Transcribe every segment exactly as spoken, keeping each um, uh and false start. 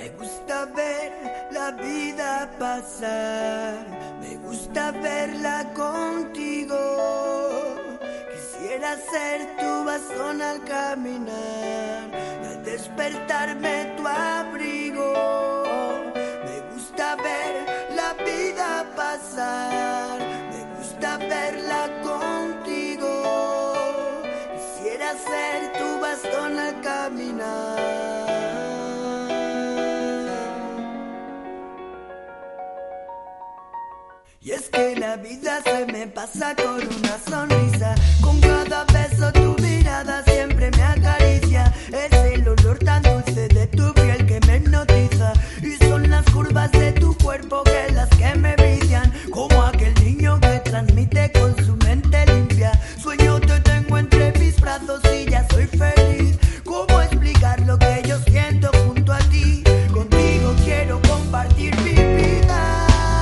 Me gusta ver la vida pasar, me gusta verla contigo. Quisiera ser tu bastón al caminar y al despertarme tu abrigo. Me gusta ver la vida pasar, me gusta verla contigo. Quisiera ser tu bastón al caminar. Y es que la vida se me pasa con una sonrisa, con cada beso tu mirada siempre me acaricia. Es el olor tan dulce de tu piel que me hipnotiza, y son las curvas de tu cuerpo que las que me brillan, como aquel niño que transmite con su mente limpia. Sueño te tengo entre mis brazos y ya soy feliz. ¿Cómo explicar lo que yo siento junto a ti? Contigo quiero compartir mi vida.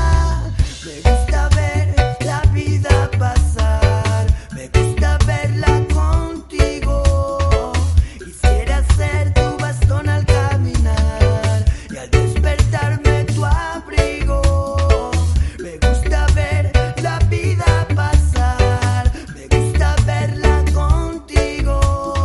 Me gusta ver la vida pasar, me gusta verla contigo. Quisiera ser tu bastón al caminar y al despertarme tu abrigo. Me gusta ver la vida pasar, me gusta verla contigo.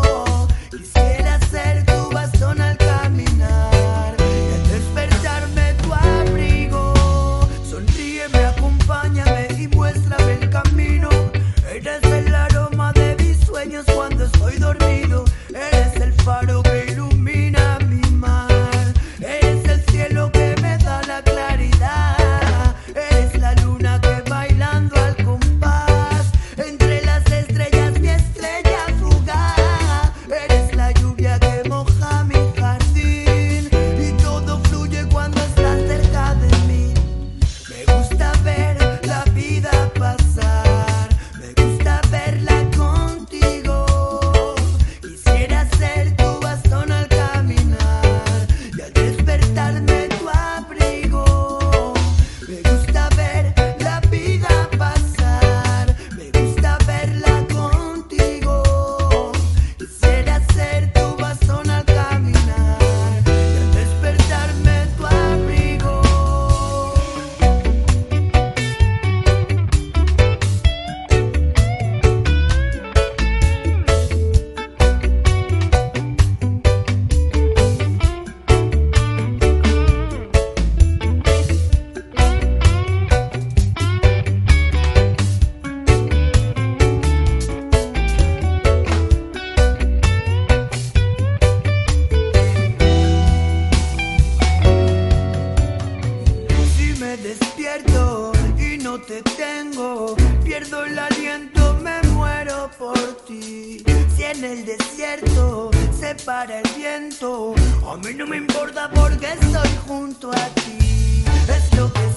Quisiera ser tu bastón al caminar y al despertarme tu abrigo. Sonríeme, acompáñame y muéstrame el camino. Eres el aroma de mis sueños cuando estoy dormido. Eres el faro que ilumina mi mar. Eres el cielo que me da la claridad. Eres la luna que bailando al compás entre las estrellas, mi estrella fugaz. Eres la lluvia que moja mi jardín y todo fluye cuando estás cerca de mí. Me gusta ver la vida pasar, me gusta verla contigo. Quisiera ser tu bastón al caminar y al despertarme tu abrigo. Me gusta ver la vida pasar, me gusta verla contigo. Quisiera ser tu bastón al caminar y al despertarme tu abrigo. Si me despierto y no te tengo, pierdo el aliento, me muero por ti. Si en el desierto se para el viento, a mí no me importa porque estoy junto a ti. Es lo que